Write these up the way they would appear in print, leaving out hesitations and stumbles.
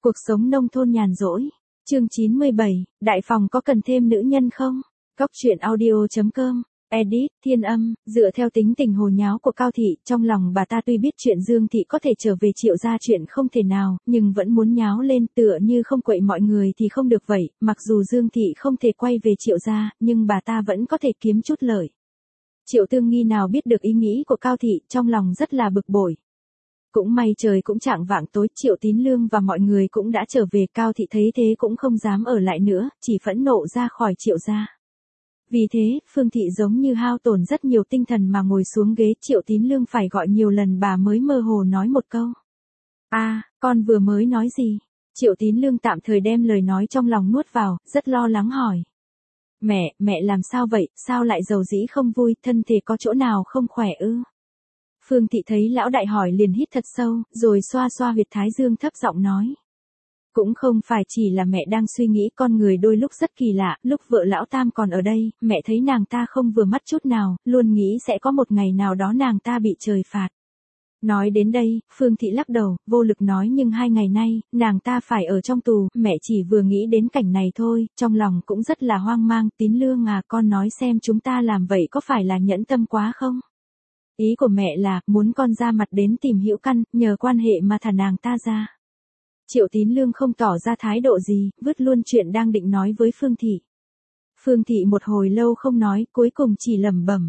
Cuộc sống nông thôn nhàn rỗi. Chương 97, đại phòng có cần thêm nữ nhân không? Góc truyện audio.com. Edit, Thiên Âm. Dựa theo tính tình hồ nháo của Cao Thị, trong lòng bà ta tuy biết chuyện Dương Thị có thể trở về Triệu gia chuyện không thể nào, nhưng vẫn muốn nháo lên, tựa như không quậy mọi người thì không được vậy. Mặc dù Dương Thị không thể quay về Triệu gia, nhưng bà ta vẫn có thể kiếm chút lợi. Triệu Tương Nghi nào biết được ý nghĩ của Cao Thị, trong lòng rất là bực bội. Cũng may trời cũng chạng vạng tối, Triệu Tín Lương và mọi người cũng đã trở về. Cao Thị thấy thế cũng không dám ở lại nữa, chỉ phẫn nộ ra khỏi Triệu gia. Vì thế, Phương Thị giống như hao tổn rất nhiều tinh thần mà ngồi xuống ghế. Triệu Tín Lương phải gọi nhiều lần bà mới mơ hồ nói một câu. Con vừa mới nói gì? Triệu Tín Lương tạm thời đem lời nói trong lòng nuốt vào, rất lo lắng hỏi. Mẹ làm sao vậy, sao lại rầu rĩ không vui, thân thể có chỗ nào không khỏe ư? Phương Thị thấy lão đại hỏi liền hít thật sâu, rồi xoa xoa huyệt thái dương thấp giọng nói. Cũng không phải chỉ là mẹ đang suy nghĩ, con người đôi lúc rất kỳ lạ, lúc vợ lão Tam còn ở đây, mẹ thấy nàng ta không vừa mắt chút nào, luôn nghĩ sẽ có một ngày nào đó nàng ta bị trời phạt. Nói đến đây, Phương Thị lắc đầu, vô lực nói, nhưng 2 ngày nay, nàng ta phải ở trong tù, mẹ chỉ vừa nghĩ đến cảnh này thôi, trong lòng cũng rất là hoang mang. Tín Lương à, con nói xem chúng ta làm vậy có phải là nhẫn tâm quá không? Ý của mẹ là, muốn con ra mặt đến tìm Hữu Căn, nhờ quan hệ mà thả nàng ta ra. Triệu Tín Lương không tỏ ra thái độ gì, vứt luôn chuyện đang định nói với Phương Thị. Phương Thị một hồi lâu không nói, cuối cùng chỉ lẩm bẩm.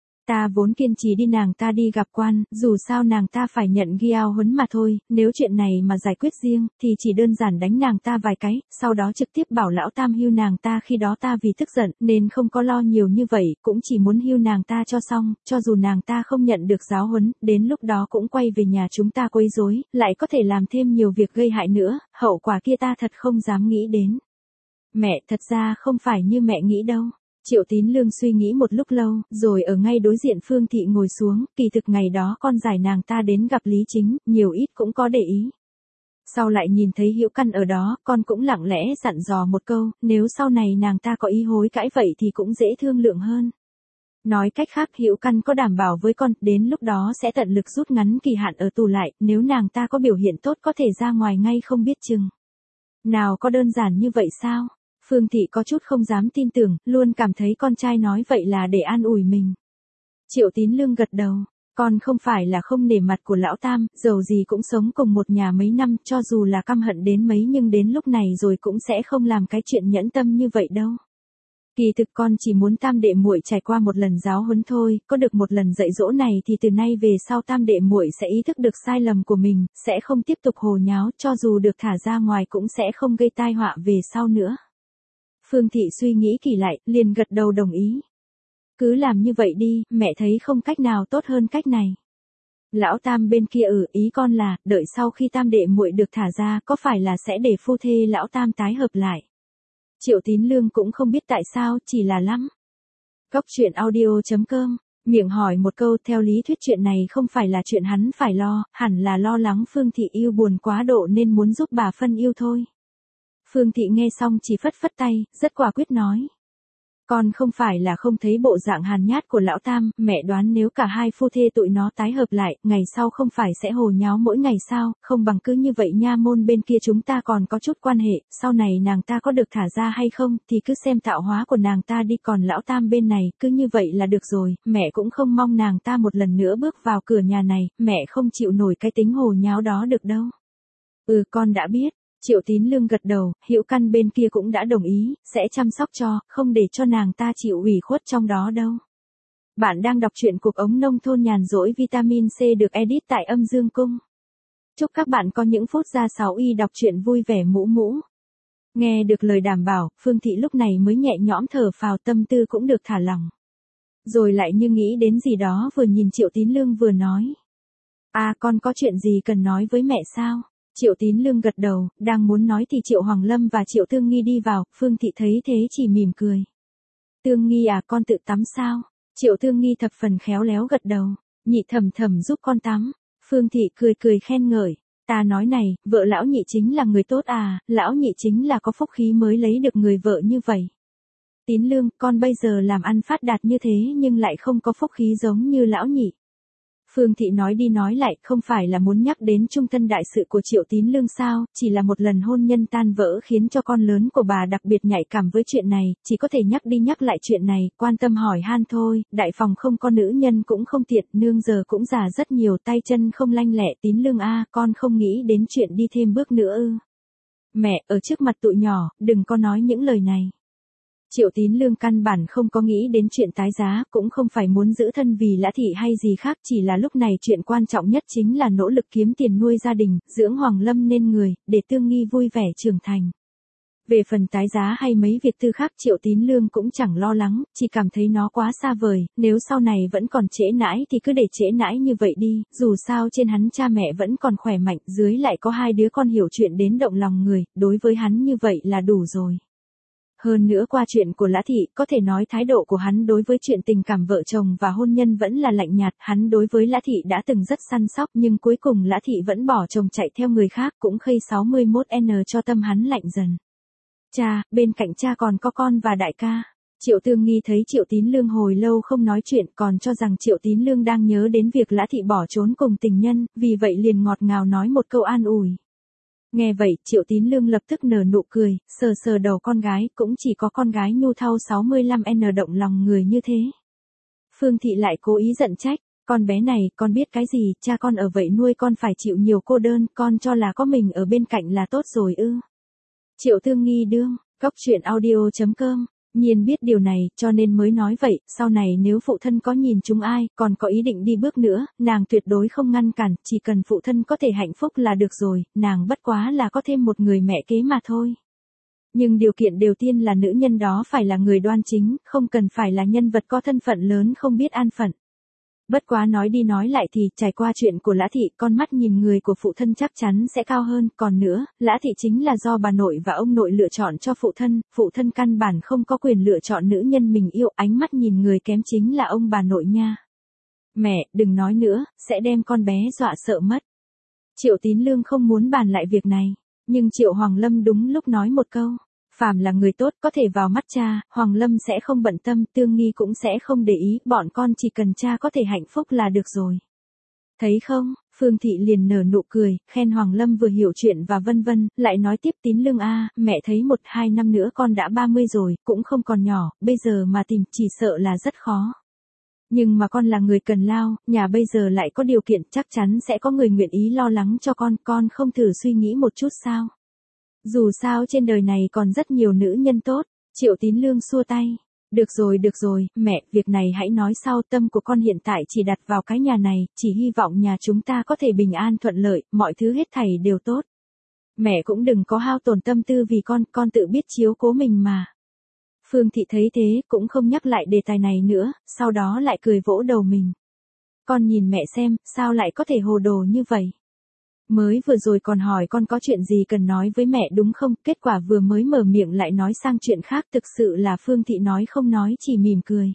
Ta vốn kiên trì đi nàng ta đi gặp quan, dù sao nàng ta phải nhận ghi ao huấn mà thôi, nếu chuyện này mà giải quyết riêng, thì chỉ đơn giản đánh nàng ta vài cái, sau đó trực tiếp bảo lão Tam hưu nàng ta. Khi đó ta vì tức giận, nên không có lo nhiều như vậy, cũng chỉ muốn hưu nàng ta cho xong, cho dù nàng ta không nhận được giáo huấn, đến lúc đó cũng quay về nhà chúng ta quấy rối, lại có thể làm thêm nhiều việc gây hại nữa, hậu quả kia ta thật không dám nghĩ đến. Mẹ, thật ra không phải như mẹ nghĩ đâu. Triệu Tín Lương suy nghĩ một lúc lâu, rồi ở ngay đối diện Phương Thị ngồi xuống, kỳ thực ngày đó con giải nàng ta đến gặp Lý Chính, nhiều ít cũng có để ý. Sau lại nhìn thấy Hữu Căn ở đó, con cũng lặng lẽ dặn dò một câu, nếu sau này nàng ta có ý hối cãi vậy thì cũng dễ thương lượng hơn. Nói cách khác, Hữu Căn có đảm bảo với con, đến lúc đó sẽ tận lực rút ngắn kỳ hạn ở tù lại, nếu nàng ta có biểu hiện tốt có thể ra ngoài ngay không biết chừng. Nào có đơn giản như vậy sao? Phương Thị có chút không dám tin tưởng, luôn cảm thấy con trai nói vậy là để an ủi mình. Triệu Tín Lương gật đầu, con không phải là không nể mặt của lão Tam, dầu gì cũng sống cùng một nhà mấy năm, cho dù là căm hận đến mấy nhưng đến lúc này rồi cũng sẽ không làm cái chuyện nhẫn tâm như vậy đâu. Kỳ thực con chỉ muốn Tam đệ muội trải qua một lần giáo huấn thôi, có được một lần dạy dỗ này thì từ nay về sau Tam đệ muội sẽ ý thức được sai lầm của mình, sẽ không tiếp tục hồ nháo, cho dù được thả ra ngoài cũng sẽ không gây tai họa về sau nữa. Phương Thị suy nghĩ kỳ lại, liền gật đầu đồng ý. Cứ làm như vậy đi, mẹ thấy không cách nào tốt hơn cách này. Lão Tam bên kia ý con là, đợi sau khi Tam đệ muội được thả ra, có phải là sẽ để phu thê lão Tam tái hợp lại? Triệu Tín Lương cũng không biết tại sao, chỉ là lắm. Góc truyện audio.com, miệng hỏi một câu, theo lý thuyết chuyện này không phải là chuyện hắn phải lo, hẳn là lo lắng Phương Thị yêu buồn quá độ nên muốn giúp bà phân yêu thôi. Phương Thị nghe xong chỉ phất phất tay, rất quả quyết nói. Con không phải là không thấy bộ dạng hàn nhát của lão Tam, mẹ đoán nếu cả hai phu thê tụi nó tái hợp lại, ngày sau không phải sẽ hồ nháo mỗi ngày sao, không bằng cứ như vậy nha, môn bên kia chúng ta còn có chút quan hệ, sau này nàng ta có được thả ra hay không, thì cứ xem tạo hóa của nàng ta đi, còn lão Tam bên này, cứ như vậy là được rồi, mẹ cũng không mong nàng ta một lần nữa bước vào cửa nhà này, mẹ không chịu nổi cái tính hồ nháo đó được đâu. Con đã biết. Triệu Tín Lương gật đầu, Hữu Căn bên kia cũng đã đồng ý, sẽ chăm sóc cho, không để cho nàng ta chịu ủy khuất trong đó đâu. Bạn đang đọc truyện Cuộc Ống Nông Thôn nhàn rỗi vitamin C được edit tại Âm Dương Cung. Chúc các bạn có những phút ra 6y đọc truyện vui vẻ mũ mũ. Nghe được lời đảm bảo, Phương Thị lúc này mới nhẹ nhõm thở phào, tâm tư cũng được thả lỏng. Rồi lại như nghĩ đến gì đó, vừa nhìn Triệu Tín Lương vừa nói. Con có chuyện gì cần nói với mẹ sao? Triệu Tín Lương gật đầu, đang muốn nói thì Triệu Hoàng Lâm và Triệu Tương Nghi đi vào, Phương Thị thấy thế chỉ mỉm cười. Tương Nghi à, con tự tắm sao? Triệu Tương Nghi thập phần khéo léo gật đầu, nhị thầm giúp con tắm. Phương Thị cười khen ngợi, ta nói này, vợ lão nhị chính là người tốt à, lão nhị chính là có phúc khí mới lấy được người vợ như vậy. Tín Lương, con bây giờ làm ăn phát đạt như thế nhưng lại không có phúc khí giống như lão nhị. Phương Thị nói đi nói lại, không phải là muốn nhắc đến trung thân đại sự của Triệu Tín Lương sao, chỉ là một lần hôn nhân tan vỡ khiến cho con lớn của bà đặc biệt nhạy cảm với chuyện này, chỉ có thể nhắc đi nhắc lại chuyện này, quan tâm hỏi han thôi, đại phòng không có nữ nhân cũng không tiện, nương giờ cũng già rất nhiều, tay chân không lanh lẹ. Tín Lương a, con không nghĩ đến chuyện đi thêm bước nữa ư? Mẹ, ở trước mặt tụi nhỏ, đừng có nói những lời này. Triệu Tín Lương căn bản không có nghĩ đến chuyện tái giá, cũng không phải muốn giữ thân vì Lã Thị hay gì khác, chỉ là lúc này chuyện quan trọng nhất chính là nỗ lực kiếm tiền nuôi gia đình, dưỡng Hoàng Lâm nên người, để Tương Nghi vui vẻ trưởng thành. Về phần tái giá hay mấy việc tư khác Triệu Tín Lương cũng chẳng lo lắng, chỉ cảm thấy nó quá xa vời, nếu sau này vẫn còn trễ nãi thì cứ để trễ nãi như vậy đi, dù sao trên hắn cha mẹ vẫn còn khỏe mạnh, dưới lại có hai đứa con hiểu chuyện đến động lòng người, đối với hắn như vậy là đủ rồi. Hơn nữa qua chuyện của Lã Thị, có thể nói thái độ của hắn đối với chuyện tình cảm vợ chồng và hôn nhân vẫn là lạnh nhạt, hắn đối với Lã Thị đã từng rất săn sóc nhưng cuối cùng Lã Thị vẫn bỏ chồng chạy theo người khác, cũng khây 61N cho tâm hắn lạnh dần. Cha, bên cạnh cha còn có con và đại ca. Triệu Tương Nghi thấy Triệu Tín Lương hồi lâu không nói chuyện, còn cho rằng Triệu Tín Lương đang nhớ đến việc Lã Thị bỏ trốn cùng tình nhân, vì vậy liền ngọt ngào nói một câu an ủi. Nghe vậy, Triệu Tín Lương lập tức nở nụ cười, sờ sờ đầu con gái, cũng chỉ có con gái nhu thau 65N động lòng người như thế. Phương Thị lại cố ý giận trách, con bé này, con biết cái gì, cha con ở vậy nuôi con phải chịu nhiều cô đơn, con cho là có mình ở bên cạnh là tốt rồi ư. Triệu Tương Nghi đương, Cóc Truyện Audio.com, Nhiên biết điều này, cho nên mới nói vậy, sau này nếu phụ thân có nhìn chúng ai, còn có ý định đi bước nữa, nàng tuyệt đối không ngăn cản, chỉ cần phụ thân có thể hạnh phúc là được rồi, nàng bất quá là có thêm một người mẹ kế mà thôi. Nhưng điều kiện đầu tiên là nữ nhân đó phải là người đoan chính, không cần phải là nhân vật có thân phận lớn không biết an phận. Bất quá nói đi nói lại thì, trải qua chuyện của Lã Thị, con mắt nhìn người của phụ thân chắc chắn sẽ cao hơn, còn nữa, Lã Thị chính là do bà nội và ông nội lựa chọn cho phụ thân căn bản không có quyền lựa chọn nữ nhân mình yêu, ánh mắt nhìn người kém chính là ông bà nội nha. Mẹ, đừng nói nữa, sẽ đem con bé dọa sợ mất. Triệu Tín Lương không muốn bàn lại việc này, nhưng Triệu Hoàng Lâm đúng lúc nói một câu. Phàm là người tốt có thể vào mắt cha, Hoàng Lâm sẽ không bận tâm, Tương Nghi cũng sẽ không để ý, bọn con chỉ cần cha có thể hạnh phúc là được rồi. Thấy không, Phương Thị liền nở nụ cười, khen Hoàng Lâm vừa hiểu chuyện và vân vân, lại nói tiếp Tín Lương a, mẹ thấy 1-2 năm nữa con đã 30 rồi, cũng không còn nhỏ, bây giờ mà tìm chỉ sợ là rất khó. Nhưng mà con là người cần lao, nhà bây giờ lại có điều kiện, chắc chắn sẽ có người nguyện ý lo lắng cho con không thử suy nghĩ một chút sao? Dù sao trên đời này còn rất nhiều nữ nhân tốt. Triệu Tín Lương xua tay. Được rồi, mẹ, việc này hãy nói sau, tâm của con hiện tại chỉ đặt vào cái nhà này, chỉ hy vọng nhà chúng ta có thể bình an thuận lợi, mọi thứ hết thảy đều tốt. Mẹ cũng đừng có hao tổn tâm tư vì con tự biết chiếu cố mình mà. Phương Thị thấy thế, cũng không nhắc lại đề tài này nữa, sau đó lại cười vỗ đầu mình. Con nhìn mẹ xem, sao lại có thể hồ đồ như vậy? Mới vừa rồi còn hỏi con có chuyện gì cần nói với mẹ đúng không, kết quả vừa mới mở miệng lại nói sang chuyện khác, thực sự là Phương Thị nói không nói chỉ mỉm cười.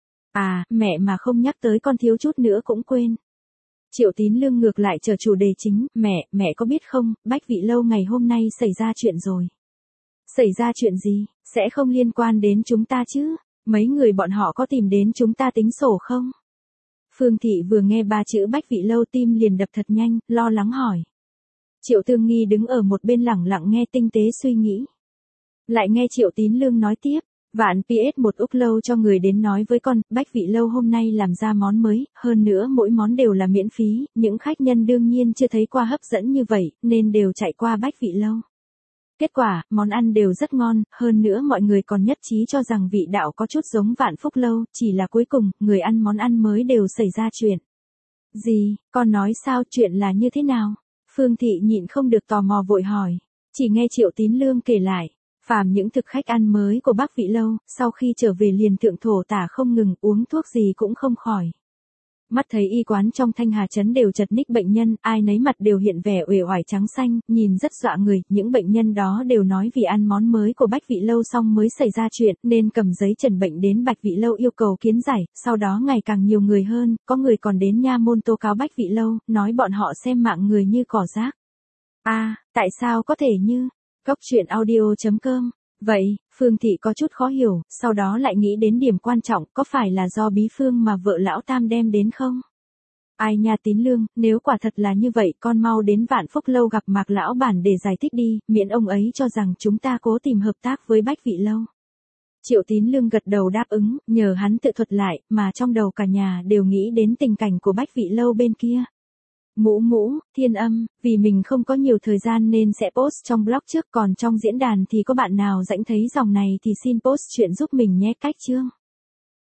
À, mẹ mà không nhắc tới con thiếu chút nữa cũng quên. Triệu Tín Lương ngược lại trở chủ đề chính, mẹ có biết không, Bách Vị Lâu ngày hôm nay xảy ra chuyện rồi. Xảy ra chuyện gì, sẽ không liên quan đến chúng ta chứ, mấy người bọn họ có tìm đến chúng ta tính sổ không? Phương Thị vừa nghe 3 chữ Bách Vị Lâu tim liền đập thật nhanh, lo lắng hỏi. Triệu Tương Nghi đứng ở một bên lẳng lặng nghe tinh tế suy nghĩ. Lại nghe Triệu Tín Lương nói tiếp, vạn PS một Úc Lâu cho người đến nói với con, Bách Vị Lâu hôm nay làm ra món mới, hơn nữa mỗi món đều là miễn phí, những khách nhân đương nhiên chưa thấy qua hấp dẫn như vậy, nên đều chạy qua Bách Vị Lâu. Kết quả, món ăn đều rất ngon, hơn nữa mọi người còn nhất trí cho rằng vị đạo có chút giống Vạn Phúc Lâu, chỉ là cuối cùng, người ăn món ăn mới đều xảy ra chuyện. Gì, con nói sao, chuyện là như thế nào? Phương Thị nhịn không được tò mò vội hỏi, chỉ nghe Triệu Tín Lương kể lại. Phàm những thực khách ăn mới của Bách Vị Lâu, sau khi trở về liền thượng thổ tả không ngừng, uống thuốc gì cũng không khỏi. Mắt thấy y quán trong Thanh Hà trấn đều chật ních bệnh nhân, ai nấy mặt đều hiện vẻ uể oải trắng xanh, nhìn rất dọa người, những bệnh nhân đó đều nói vì ăn món mới của Bách Vị Lâu xong mới xảy ra chuyện, nên cầm giấy trần bệnh đến Bách Vị Lâu yêu cầu kiến giải, sau đó ngày càng nhiều người hơn, có người còn đến nha môn tố cáo Bách Vị Lâu, nói bọn họ xem mạng người như cỏ rác. À, tại sao có thể như? Cóc Truyện Audio.com. Vậy, Phương Thị có chút khó hiểu, sau đó lại nghĩ đến điểm quan trọng, có phải là do bí phương mà vợ lão Tam đem đến không? Ai nha Tín Lương, nếu quả thật là như vậy con mau đến Vạn Phúc Lâu gặp Mạc lão bản để giải thích đi, miễn ông ấy cho rằng chúng ta cố tìm hợp tác với Bách Vị Lâu. Triệu Tín Lương gật đầu đáp ứng, nhờ hắn tự thuật lại, mà trong đầu cả nhà đều nghĩ đến tình cảnh của Bách Vị Lâu bên kia. Mũ mũ, Thiên Âm, vì mình không có nhiều thời gian nên sẽ post trong blog trước, còn trong diễn đàn thì có bạn nào rảnh thấy dòng này thì xin post chuyện giúp mình nhé. Cách chương.